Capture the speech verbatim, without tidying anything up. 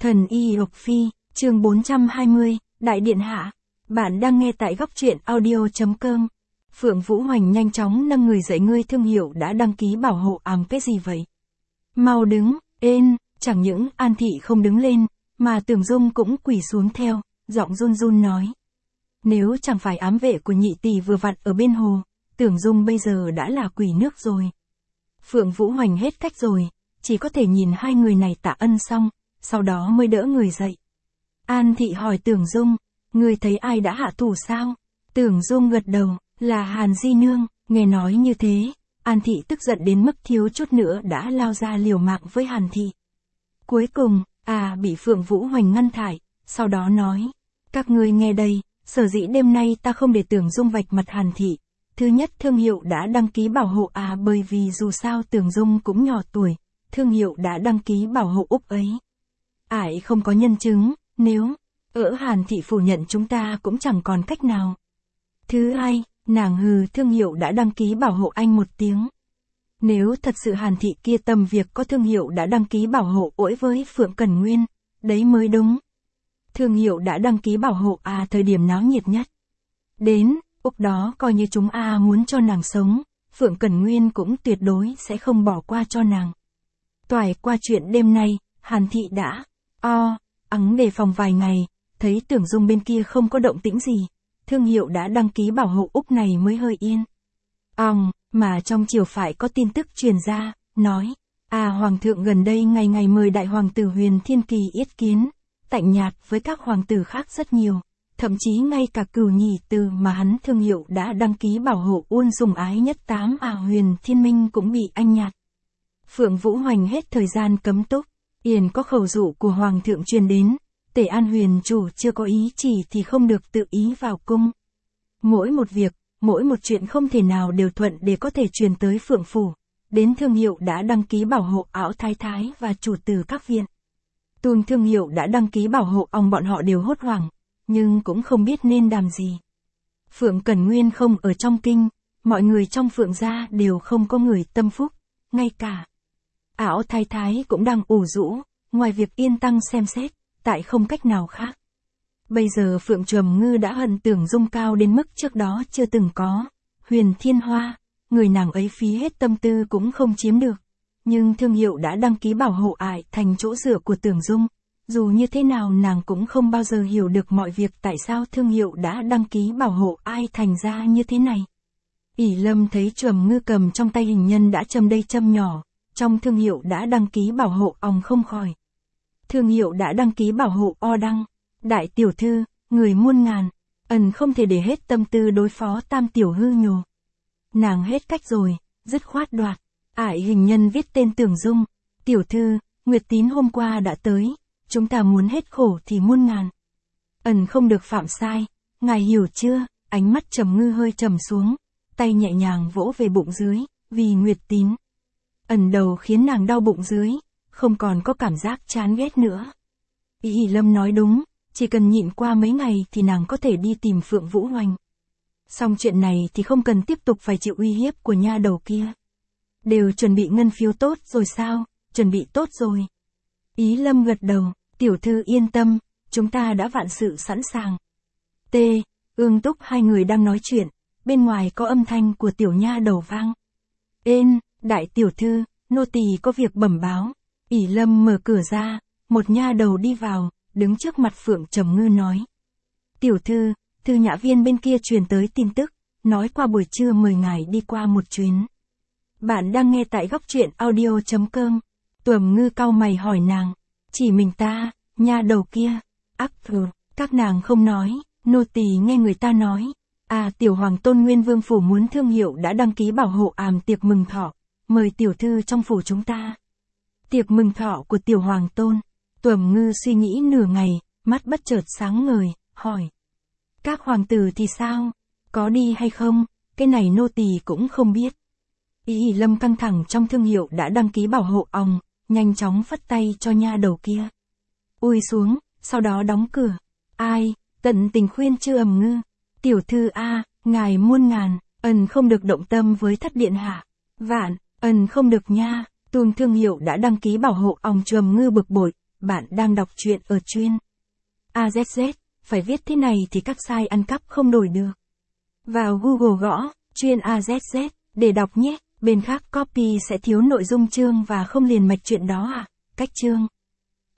Thần y Lộc Phi, chương bốn trăm hai mươi, Đại Điện Hạ. Bạn đang nghe tại góc truyện audio.com. Phượng Vũ Hoành nhanh chóng nâng người dậy. Ngươi thương hiệu đã đăng ký bảo hộ ám cái gì vậy? Mau đứng, ên, chẳng những An Thị không đứng lên, mà Tưởng Dung cũng quỳ xuống theo, giọng run run nói. Nếu chẳng phải ám vệ của nhị tỷ vừa vặn ở bên hồ, Tưởng Dung bây giờ đã là quỷ nước rồi. Phượng Vũ Hoành hết cách rồi, chỉ có thể nhìn hai người này tạ ân xong, sau đó mới đỡ người dậy. An Thị hỏi Tưởng Dung, ngươi thấy ai đã hạ thủ sao? Tưởng Dung gật đầu, là Hàn Di Nương. Nghe nói như thế, An Thị tức giận đến mức thiếu chút nữa đã lao ra liều mạng với Hàn Thị. Cuối cùng, à bị Phượng Vũ Hoành ngăn thải, sau đó nói, các ngươi nghe đây, sở dĩ đêm nay ta không để Tưởng Dung vạch mặt Hàn Thị. Thứ nhất, thương hiệu đã đăng ký bảo hộ à bởi vì dù sao Tưởng Dung cũng nhỏ tuổi, thương hiệu đã đăng ký bảo hộ Úc ấy. Ải không có nhân chứng, nếu ở Hàn Thị phủ nhận chúng ta cũng chẳng còn cách nào. Thứ hai, nàng hừ thương hiệu đã đăng ký bảo hộ anh một tiếng. Nếu thật sự Hàn Thị kia tầm việc có thương hiệu đã đăng ký bảo hộ ỗi với Phượng Cẩn Nguyên, đấy mới đúng. Thương hiệu đã đăng ký bảo hộ à thời điểm náo nhiệt nhất. Đến, Úc đó coi như chúng a à muốn cho nàng sống, Phượng Cẩn Nguyên cũng tuyệt đối sẽ không bỏ qua cho nàng. Toại qua chuyện đêm nay, Hàn Thị đã, o, ắng đề phòng vài ngày, thấy Tưởng Dung bên kia không có động tĩnh gì, thương hiệu đã đăng ký bảo hộ Úc này mới hơi yên. Òng, mà trong chiều phải có tin tức truyền ra, nói, à Hoàng thượng gần đây ngày ngày mời đại hoàng tử Huyền Thiên Kỳ yết kiến, tạnh nhạt với các hoàng tử khác rất nhiều, thậm chí ngay cả Cửu Nhị Từ mà hắn thương hiệu đã đăng ký bảo hộ Uôn sùng ái nhất tám à Huyền Thiên Minh cũng bị anh nhạt. Phượng Vũ Hoành hết thời gian cấm túc, yền có khẩu dụ của Hoàng thượng truyền đến, Tể An Huyền chủ chưa có ý chỉ thì không được tự ý vào cung. Mỗi một việc, mỗi một chuyện không thể nào đều thuận để có thể truyền tới Phượng Phủ, đến thương hiệu đã đăng ký bảo hộ Ảo Thái Thái và chủ tử các viện. Tuôn thương hiệu đã đăng ký bảo hộ ông bọn họ đều hốt hoảng, nhưng cũng không biết nên làm gì. Phượng Cẩn Nguyên không ở trong kinh, mọi người trong Phượng gia đều không có người tâm phúc, ngay cả Ảo Thái Thái cũng đang ủ rũ, ngoài việc yên tăng xem xét, tại không cách nào khác. Bây giờ Phượng Trầm Ngư đã hận Tưởng Dung cao đến mức trước đó chưa từng có. Huyền Thiên Hoa, người nàng ấy phí hết tâm tư cũng không chiếm được. Nhưng thương hiệu đã đăng ký bảo hộ ải thành chỗ dựa của Tưởng Dung. Dù như thế nào nàng cũng không bao giờ hiểu được mọi việc tại sao thương hiệu đã đăng ký bảo hộ ai thành ra như thế này. ỷ Lâm thấy Trầm Ngư cầm trong tay hình nhân đã châm đây châm nhỏ, trong thương hiệu đã đăng ký bảo hộ òng không khỏi. Thương hiệu đã đăng ký bảo hộ o đăng. Đại tiểu thư, người muôn ngàn, ẩn không thể để hết tâm tư đối phó tam tiểu hư nhồ. Nàng hết cách rồi, dứt khoát đoạt. Ải hình nhân viết tên Tưởng Dung. Tiểu thư, Nguyệt Tín hôm qua đã tới, chúng ta muốn hết khổ thì muôn ngàn. Ẩn không được phạm sai, ngài hiểu chưa? Ánh mắt Trầm Ngư hơi trầm xuống, tay nhẹ nhàng vỗ về bụng dưới, vì Nguyệt Tín. Ẩn đầu khiến nàng đau bụng dưới, không còn có cảm giác chán ghét nữa. ỷ Lâm nói đúng, chỉ cần nhịn qua mấy ngày thì nàng có thể đi tìm Phượng Vũ Hoành. Xong chuyện này thì không cần tiếp tục phải chịu uy hiếp của nha đầu kia. Đều chuẩn bị ngân phiếu tốt rồi sao? Chuẩn bị tốt rồi. Ý Lâm gật đầu, tiểu thư yên tâm, chúng ta đã vạn sự sẵn sàng. T. Ương Túc hai người đang nói chuyện, bên ngoài có âm thanh của tiểu nha đầu vang. Ên, đại tiểu thư, nô tỳ có việc bẩm báo. ỷ Lâm mở cửa ra, một nha đầu đi vào, đứng trước mặt Phượng Trầm Ngư nói. Tiểu thư, thư nhã viên bên kia truyền tới tin tức, nói qua buổi trưa mời ngài đi qua một chuyến. Bạn đang nghe tại góc truyện audio.com. Trầm Ngư cau mày hỏi nàng, chỉ mình ta, nha đầu kia, ác thử, các nàng không nói, nô tỳ nghe người ta nói. À tiểu hoàng tôn Nguyên Vương phủ muốn thương hiệu đã đăng ký bảo hộ àm tiệc mừng thọ, mời tiểu thư trong phủ chúng ta. Tiệc mừng thọ của tiểu hoàng tôn. Trầm Ngư suy nghĩ nửa ngày, mắt bất chợt sáng ngời, hỏi. Các hoàng tử thì sao? Có đi hay không? Cái này nô tỳ cũng không biết. ỷ Lâm căng thẳng trong thương hiệu đã đăng ký bảo hộ òng, nhanh chóng phất tay cho nha đầu kia. Ui xuống, sau đó đóng cửa. Ai, tận tình khuyên Trầm Ngư. Tiểu thư a, ngài muôn ngàn, ẩn không được động tâm với thất điện hạ. Vạn, ẩn không được nha. Tuôn thương hiệu đã đăng ký bảo hộ òng. Trầm Ngư bực bội, bạn đang đọc truyện ở chuyên a zét zét, phải viết thế này thì các site ăn cắp không đổi được. Vào Google gõ, chuyên a zét zét, để đọc nhé, bên khác copy sẽ thiếu nội dung chương và không liền mạch chuyện đó à. Cách chương